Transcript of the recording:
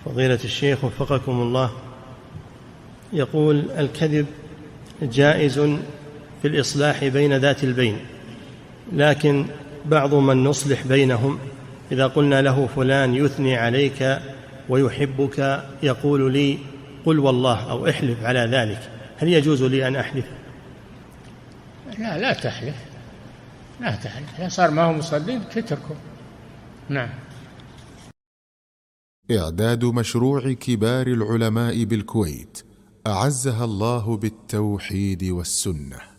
فضيلة الشيخ وفقكم الله، يقول: الكذب جائز في الإصلاح بين ذات البين، لكن بعض من نصلح بينهم إذا قلنا له فلان يثني عليك ويحبك يقول لي قل والله أو احلف على ذلك، هل يجوز لي أن أحلف؟ لا تحلف، لا تحلف، إذا صار ما هو مصلين اتركه. نعم. إعداد مشروع كبار العلماء بالكويت أعزها الله بالتوحيد والسنة.